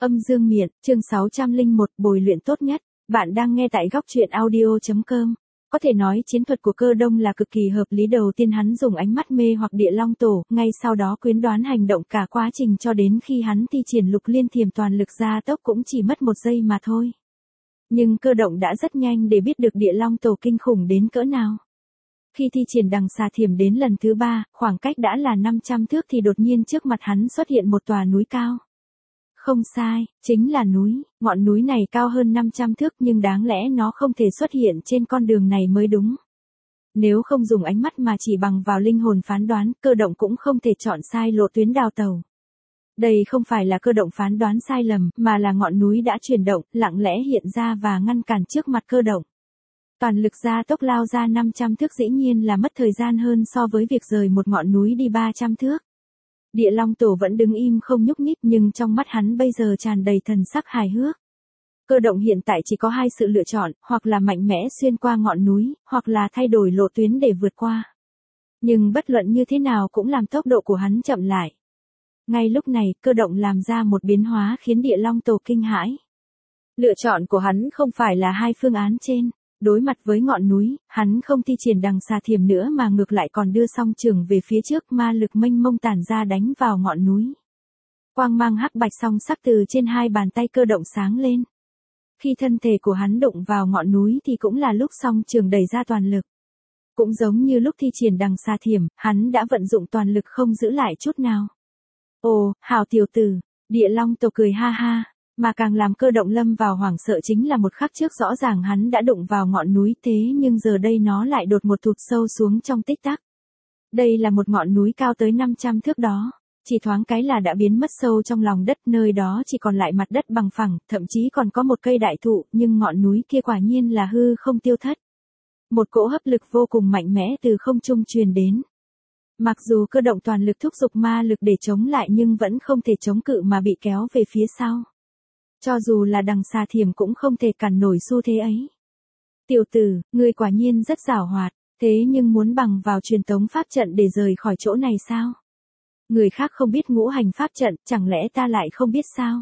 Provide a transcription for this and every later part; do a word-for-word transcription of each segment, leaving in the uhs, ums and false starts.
Âm dương miện, chương sáu trăm lẻ một, bồi luyện tốt nhất. Bạn đang nghe tại góc truyện audio chấm com. Có thể nói chiến thuật của Cơ Đông là cực kỳ hợp lý. Đầu tiên hắn dùng ánh mắt mê hoặc Địa Long Tổ, ngay sau đó quyến đoán hành động cả quá trình cho đến khi hắn thi triển Lục Liên Thiểm toàn lực gia tốc cũng chỉ mất một giây mà thôi. Nhưng Cơ Động đã rất nhanh để biết được Địa Long Tổ kinh khủng đến cỡ nào. Khi thi triển đằng xà thiểm đến lần thứ ba, khoảng cách đã là năm trăm thước thì đột nhiên trước mặt hắn xuất hiện một tòa núi cao. Không sai, chính là núi, ngọn núi này cao hơn năm trăm thước nhưng đáng lẽ nó không thể xuất hiện trên con đường này mới đúng. Nếu không dùng ánh mắt mà chỉ bằng vào linh hồn phán đoán, Cơ Động cũng không thể chọn sai lộ tuyến đào tàu. Đây không phải là Cơ Động phán đoán sai lầm, mà là ngọn núi đã chuyển động, lặng lẽ hiện ra và ngăn cản trước mặt Cơ Động. Toàn lực gia tốc lao ra năm trăm thước dĩ nhiên là mất thời gian hơn so với việc rời một ngọn núi đi ba trăm thước. Địa Long Tổ vẫn đứng im không nhúc nhích nhưng trong mắt hắn bây giờ tràn đầy thần sắc hài hước. Cơ Động hiện tại chỉ có hai sự lựa chọn, hoặc là mạnh mẽ xuyên qua ngọn núi, hoặc là thay đổi lộ tuyến để vượt qua. Nhưng bất luận như thế nào cũng làm tốc độ của hắn chậm lại. Ngay lúc này, Cơ Động làm ra một biến hóa khiến Địa Long Tổ kinh hãi. Lựa chọn của hắn không phải là hai phương án trên. Đối mặt với ngọn núi, hắn không thi triển đằng xà thiểm nữa mà ngược lại còn đưa song trường về phía trước, ma lực mênh mông tản ra đánh vào ngọn núi. Quang mang hắc bạch song sắc từ trên hai bàn tay Cơ Động sáng lên. Khi thân thể của hắn đụng vào ngọn núi thì cũng là lúc song trường đẩy ra toàn lực. Cũng giống như lúc thi triển đằng xà thiểm, hắn đã vận dụng toàn lực không giữ lại chút nào. Ồ, hào tiểu tử, Địa Long Tổ cười ha ha. Mà càng làm Cơ Động lâm vào hoảng sợ chính là một khắc trước rõ ràng hắn đã đụng vào ngọn núi thế nhưng giờ đây nó lại đột một thụt sâu xuống trong tích tắc. Đây là một ngọn núi cao tới năm trăm thước đó, chỉ thoáng cái là đã biến mất sâu trong lòng đất, nơi đó chỉ còn lại mặt đất bằng phẳng, thậm chí còn có một cây đại thụ, nhưng ngọn núi kia quả nhiên là hư không tiêu thất. Một cỗ hấp lực vô cùng mạnh mẽ từ không trung truyền đến. Mặc dù Cơ Động toàn lực thúc giục ma lực để chống lại nhưng vẫn không thể chống cự mà bị kéo về phía sau. Cho dù là đằng xà thiểm cũng không thể cản nổi xu thế ấy. Tiểu tử, ngươi quả nhiên rất giảo hoạt, thế nhưng muốn bằng vào truyền tống pháp trận để rời khỏi chỗ này sao? Người khác không biết ngũ hành pháp trận, chẳng lẽ ta lại không biết sao?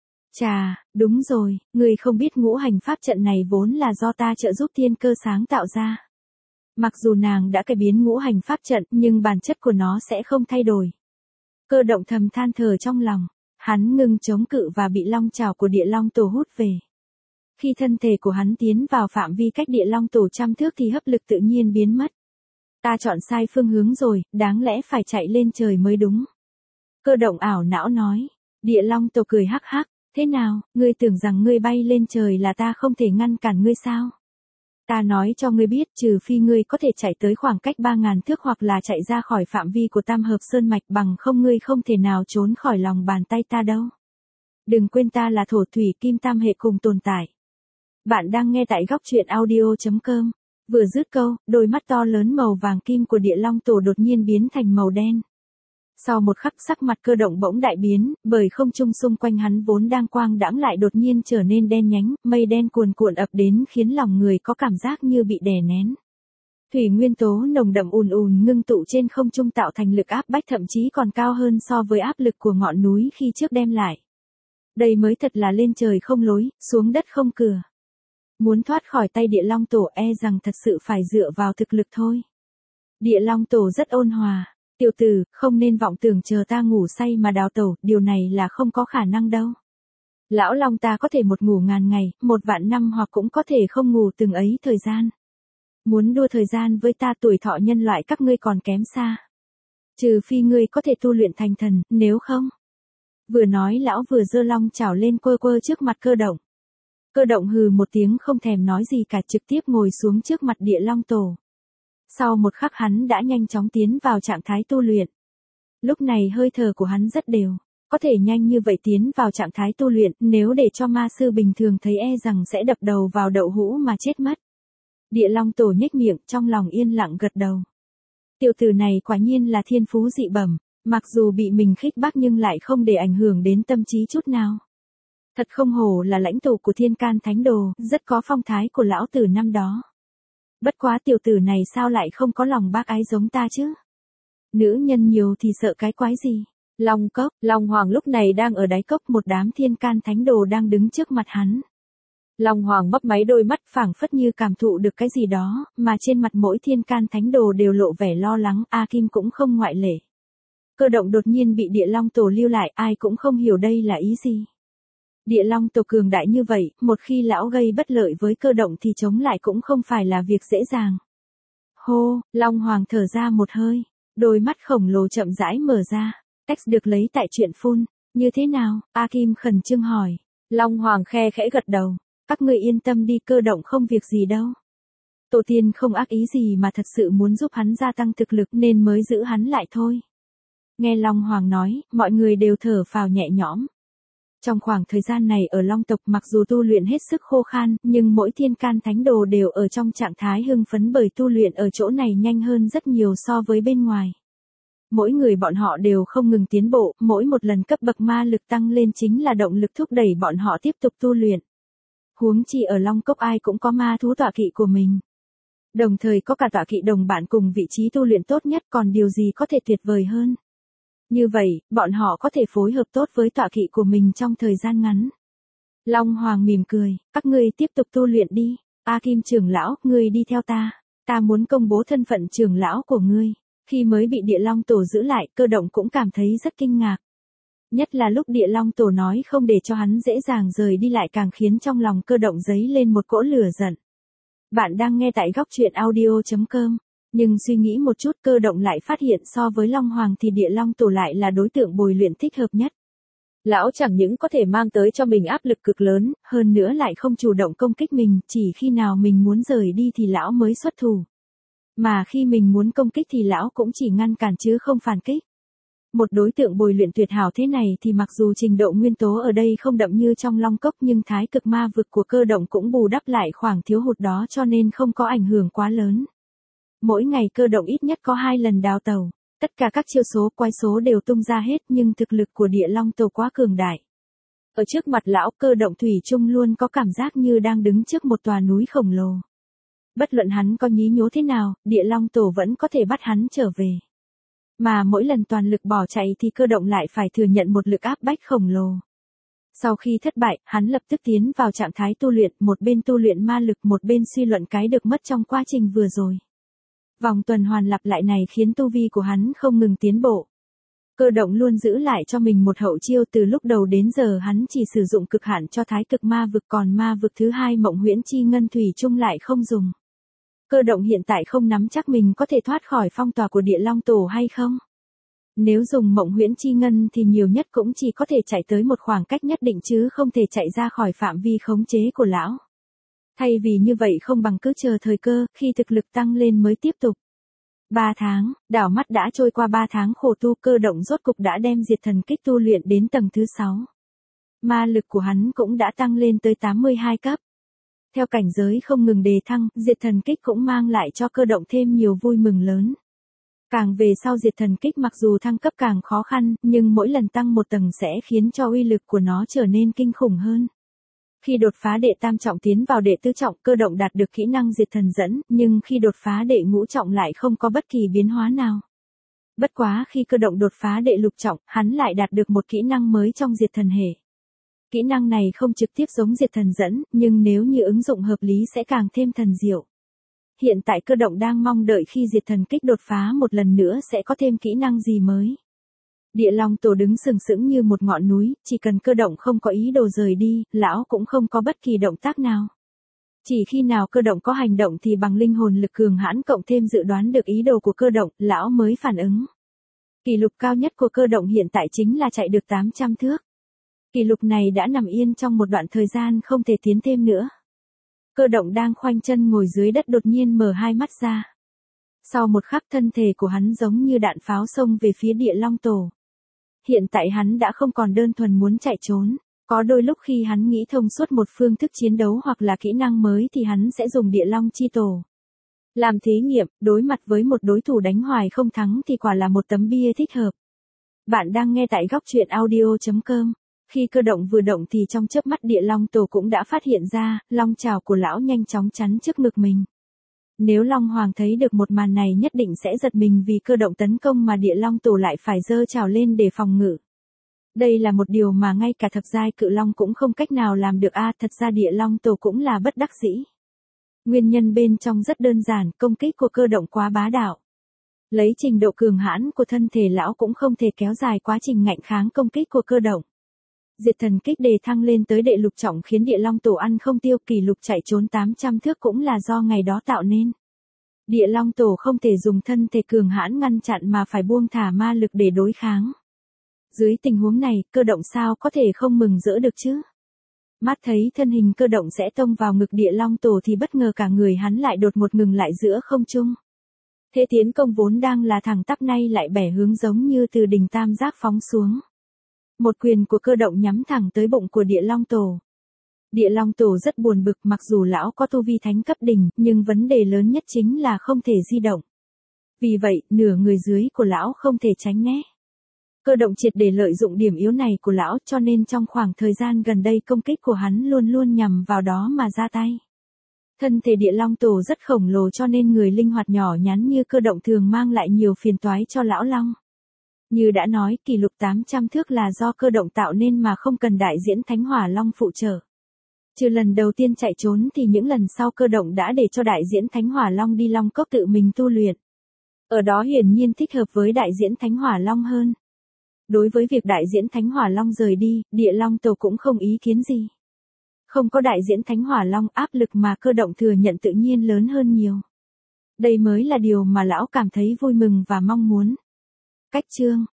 Chà, đúng rồi, ngươi không biết ngũ hành pháp trận này vốn là do ta trợ giúp Thiên Cơ sáng tạo ra. Mặc dù nàng đã cải biến ngũ hành pháp trận nhưng bản chất của nó sẽ không thay đổi. Cơ Động thầm than thở trong lòng. Hắn ngừng chống cự và bị long trảo của Địa Long Tổ hút về. Khi thân thể của hắn tiến vào phạm vi cách Địa Long Tổ trăm thước thì hấp lực tự nhiên biến mất. Ta chọn sai phương hướng rồi, đáng lẽ phải chạy lên trời mới đúng. Cơ Động ảo não nói. Địa Long Tổ cười hắc hắc, thế nào, ngươi tưởng rằng ngươi bay lên trời là ta không thể ngăn cản ngươi sao? Ta nói cho ngươi biết, trừ phi ngươi có thể chạy tới khoảng cách ba ngàn thước hoặc là chạy ra khỏi phạm vi của Tam Hợp Sơn Mạch, bằng không ngươi không thể nào trốn khỏi lòng bàn tay ta đâu. Đừng quên ta là thổ thủy kim tam hệ cùng tồn tại. Bạn đang nghe tại góc truyện audio chấm com. Vừa dứt câu, đôi mắt to lớn màu vàng kim của Địa Long Tổ đột nhiên biến thành màu đen. Sau một khắc sắc mặt Cơ Động bỗng đại biến, bởi không trung xung quanh hắn vốn đang quang đãng lại đột nhiên trở nên đen nhánh, mây đen cuồn cuộn ập đến khiến lòng người có cảm giác như bị đè nén. Thủy nguyên tố nồng đậm ùn ùn ngưng tụ trên không trung tạo thành lực áp bách thậm chí còn cao hơn so với áp lực của ngọn núi khi trước đem lại. Đây mới thật là lên trời không lối, xuống đất không cửa. Muốn thoát khỏi tay Địa Long Tổ e rằng thật sự phải dựa vào thực lực thôi. Địa Long Tổ rất ôn hòa. Tiểu tử, không nên vọng tưởng chờ ta ngủ say mà đào tẩu, điều này là không có khả năng đâu. Lão Long ta có thể một ngủ ngàn ngày, một vạn năm hoặc cũng có thể không ngủ từng ấy thời gian. Muốn đua thời gian với ta, tuổi thọ nhân loại các ngươi còn kém xa. Trừ phi ngươi có thể tu luyện thành thần, nếu không. Vừa nói lão vừa giơ long chảo lên quơ quơ trước mặt Cơ Động. Cơ Động hừ một tiếng không thèm nói gì cả, trực tiếp ngồi xuống trước mặt Địa Long Tổ. Sau một khắc hắn đã nhanh chóng tiến vào trạng thái tu luyện. Lúc này hơi thở của hắn rất đều. Có thể nhanh như vậy tiến vào trạng thái tu luyện, nếu để cho ma sư bình thường thấy e rằng sẽ đập đầu vào đậu hũ mà chết mất. Địa Long Tổ nhếch miệng, trong lòng yên lặng gật đầu. Tiểu tử này quả nhiên là thiên phú dị bẩm, mặc dù bị mình khích bác nhưng lại không để ảnh hưởng đến tâm trí chút nào. Thật không hổ là lãnh tụ của Thiên Can Thánh Đồ, rất có phong thái của lão tử năm đó. Bất quá tiểu tử này sao lại không có lòng bác ái giống ta chứ? Nữ nhân nhiều thì sợ cái quái gì? Long cốc, Long Hoàng lúc này đang ở đáy cốc, một đám thiên can thánh đồ đang đứng trước mặt hắn. Long Hoàng mấp máy đôi mắt phảng phất như cảm thụ được cái gì đó, mà trên mặt mỗi thiên can thánh đồ đều lộ vẻ lo lắng, A Kim cũng không ngoại lệ. Cơ động đột nhiên bị địa long tổ lưu lại, ai cũng không hiểu đây là ý gì. Địa long tổ cường đại như vậy, một khi lão gây bất lợi với cơ động thì chống lại cũng không phải là việc dễ dàng. Hô, Long Hoàng thở ra một hơi, đôi mắt khổng lồ chậm rãi mở ra. Text được lấy tại truyện phun, như thế nào? A Kim khẩn trương hỏi. Long Hoàng khe khẽ gật đầu, các ngươi yên tâm đi, cơ động không việc gì đâu. Tổ tiên không ác ý gì mà thật sự muốn giúp hắn gia tăng thực lực nên mới giữ hắn lại thôi. Nghe Long Hoàng nói, mọi người đều thở phào nhẹ nhõm. Trong khoảng thời gian này ở Long tộc mặc dù tu luyện hết sức khô khan, nhưng mỗi thiên can thánh đồ đều ở trong trạng thái hưng phấn bởi tu luyện ở chỗ này nhanh hơn rất nhiều so với bên ngoài. Mỗi người bọn họ đều không ngừng tiến bộ, mỗi một lần cấp bậc ma lực tăng lên chính là động lực thúc đẩy bọn họ tiếp tục tu luyện. Huống chi ở Long Cốc ai cũng có ma thú tọa kỵ của mình. Đồng thời có cả tọa kỵ đồng bạn cùng vị trí tu luyện tốt nhất, còn điều gì có thể tuyệt vời hơn. Như vậy, bọn họ có thể phối hợp tốt với tọa kỵ của mình trong thời gian ngắn. Long Hoàng mỉm cười, các ngươi tiếp tục tu luyện đi. A Kim trưởng lão, ngươi đi theo ta. Ta muốn công bố thân phận trưởng lão của ngươi. Khi mới bị địa long tổ giữ lại, cơ động cũng cảm thấy rất kinh ngạc. Nhất là lúc địa long tổ nói không để cho hắn dễ dàng rời đi lại càng khiến trong lòng cơ động dấy lên một cỗ lửa giận. Bạn đang nghe tại góc truyện audio chấm com. Nhưng suy nghĩ một chút, cơ động lại phát hiện so với Long Hoàng thì địa long tổ lại là đối tượng bồi luyện thích hợp nhất. Lão chẳng những có thể mang tới cho mình áp lực cực lớn, hơn nữa lại không chủ động công kích mình, chỉ khi nào mình muốn rời đi thì lão mới xuất thủ. Mà khi mình muốn công kích thì lão cũng chỉ ngăn cản chứ không phản kích. Một đối tượng bồi luyện tuyệt hảo thế này thì mặc dù trình độ nguyên tố ở đây không đậm như trong Long Cốc nhưng thái cực ma vực của cơ động cũng bù đắp lại khoảng thiếu hụt đó cho nên không có ảnh hưởng quá lớn. Mỗi ngày cơ động ít nhất có hai lần đào tẩu, tất cả các chiêu số quái số đều tung ra hết nhưng thực lực của địa long tổ quá cường đại. Ở trước mặt lão, cơ động thủy chung luôn có cảm giác như đang đứng trước một tòa núi khổng lồ. Bất luận hắn có nhí nhố thế nào, địa long tổ vẫn có thể bắt hắn trở về. Mà mỗi lần toàn lực bỏ chạy thì cơ động lại phải thừa nhận một lực áp bách khổng lồ. Sau khi thất bại, hắn lập tức tiến vào trạng thái tu luyện, một bên tu luyện ma lực một bên suy luận cái được mất trong quá trình vừa rồi. Vòng tuần hoàn lặp lại này khiến tu vi của hắn không ngừng tiến bộ. Cơ động luôn giữ lại cho mình một hậu chiêu, từ lúc đầu đến giờ hắn chỉ sử dụng cực hạn cho thái cực ma vực, còn ma vực thứ hai Mộng Huyễn Chi Ngân thủy chung lại không dùng. Cơ động hiện tại không nắm chắc mình có thể thoát khỏi phong tỏa của địa long tổ hay không. Nếu dùng Mộng Huyễn Chi Ngân thì nhiều nhất cũng chỉ có thể chạy tới một khoảng cách nhất định chứ không thể chạy ra khỏi phạm vi khống chế của lão. Thay vì như vậy không bằng cứ chờ thời cơ, khi thực lực tăng lên mới tiếp tục. Ba tháng, đảo mắt đã trôi qua ba tháng khổ tu, cơ động rốt cục đã đem diệt thần kích tu luyện đến tầng thứ sáu. Ma lực của hắn cũng đã tăng lên tới tám mươi hai cấp. Theo cảnh giới không ngừng đề thăng, diệt thần kích cũng mang lại cho cơ động thêm nhiều vui mừng lớn. Càng về sau diệt thần kích mặc dù thăng cấp càng khó khăn, nhưng mỗi lần tăng một tầng sẽ khiến cho uy lực của nó trở nên kinh khủng hơn. Khi đột phá đệ tam trọng tiến vào đệ tứ trọng, cơ động đạt được kỹ năng diệt thần dẫn, nhưng khi đột phá đệ ngũ trọng lại không có bất kỳ biến hóa nào. Bất quá khi cơ động đột phá đệ lục trọng, hắn lại đạt được một kỹ năng mới trong diệt thần hệ. Kỹ năng này không trực tiếp giống diệt thần dẫn, nhưng nếu như ứng dụng hợp lý sẽ càng thêm thần diệu. Hiện tại cơ động đang mong đợi khi diệt thần kích đột phá một lần nữa sẽ có thêm kỹ năng gì mới. Địa long tổ đứng sừng sững như một ngọn núi, chỉ cần cơ động không có ý đồ rời đi, lão cũng không có bất kỳ động tác nào. Chỉ khi nào cơ động có hành động thì bằng linh hồn lực cường hãn cộng thêm dự đoán được ý đồ của cơ động, lão mới phản ứng. Kỷ lục cao nhất của cơ động hiện tại chính là chạy được tám trăm thước. Kỷ lục này đã nằm yên trong một đoạn thời gian không thể tiến thêm nữa. Cơ động đang khoanh chân ngồi dưới đất đột nhiên mở hai mắt ra. Sau một khắc thân thể của hắn giống như đạn pháo xông về phía địa long tổ. Hiện tại hắn đã không còn đơn thuần muốn chạy trốn. Có đôi lúc khi hắn nghĩ thông suốt một phương thức chiến đấu hoặc là kỹ năng mới thì hắn sẽ dùng địa long chi tổ. Làm thí nghiệm, đối mặt với một đối thủ đánh hoài không thắng thì quả là một tấm bia thích hợp. Bạn đang nghe tại góc truyện audio chấm com. Khi cơ động vừa động thì trong chớp mắt địa long tổ cũng đã phát hiện ra, long trảo của lão nhanh chóng chắn trước ngực mình. Nếu Long Hoàng thấy được một màn này nhất định sẽ giật mình vì cơ động tấn công mà địa long tổ lại phải giơ chảo lên để phòng ngự. Đây là một điều mà ngay cả thập giai cự long cũng không cách nào làm được a à, thật ra địa long tổ cũng là bất đắc dĩ. Nguyên nhân bên trong rất đơn giản, công kích của cơ động quá bá đạo. Lấy trình độ cường hãn của thân thể lão cũng không thể kéo dài quá trình ngạnh kháng công kích của cơ động. Diệt thần kích đề thăng lên tới đệ lục trọng khiến địa long tổ ăn không tiêu, kỷ lục chạy trốn tám trăm thước cũng là do ngày đó tạo nên. Địa long tổ không thể dùng thân thể cường hãn ngăn chặn mà phải buông thả ma lực để đối kháng. Dưới tình huống này, cơ động sao có thể không mừng rỡ được chứ? Mắt thấy thân hình cơ động sẽ tông vào ngực địa long tổ thì bất ngờ cả người hắn lại đột ngột ngừng lại giữa không trung. Thế tiến công vốn đang là thẳng tắp nay lại bẻ hướng giống như từ đỉnh tam giác phóng xuống. Một quyền của cơ động nhắm thẳng tới bụng của địa long tổ. Địa long tổ rất buồn bực, mặc dù lão có tu vi thánh cấp đỉnh, nhưng vấn đề lớn nhất chính là không thể di động. Vì vậy, nửa người dưới của lão không thể tránh né. Cơ động triệt để lợi dụng điểm yếu này của lão, cho nên trong khoảng thời gian gần đây công kích của hắn luôn luôn nhằm vào đó mà ra tay. Thân thể địa long tổ rất khổng lồ cho nên người linh hoạt nhỏ nhắn như cơ động thường mang lại nhiều phiền toái cho lão long. Như đã nói, kỷ lục tám trăm thước là do cơ động tạo nên mà không cần đại diễn Thánh Hỏa Long phụ trợ. Trừ lần đầu tiên chạy trốn thì những lần sau cơ động đã để cho đại diễn Thánh Hỏa Long đi Long Cốc tự mình tu luyện. Ở đó hiển nhiên thích hợp với đại diễn Thánh Hỏa Long hơn. Đối với việc đại diễn Thánh Hỏa Long rời đi, địa long tổ cũng không ý kiến gì. Không có đại diễn Thánh Hỏa Long, áp lực mà cơ động thừa nhận tự nhiên lớn hơn nhiều. Đây mới là điều mà lão cảm thấy vui mừng và mong muốn. Cách chương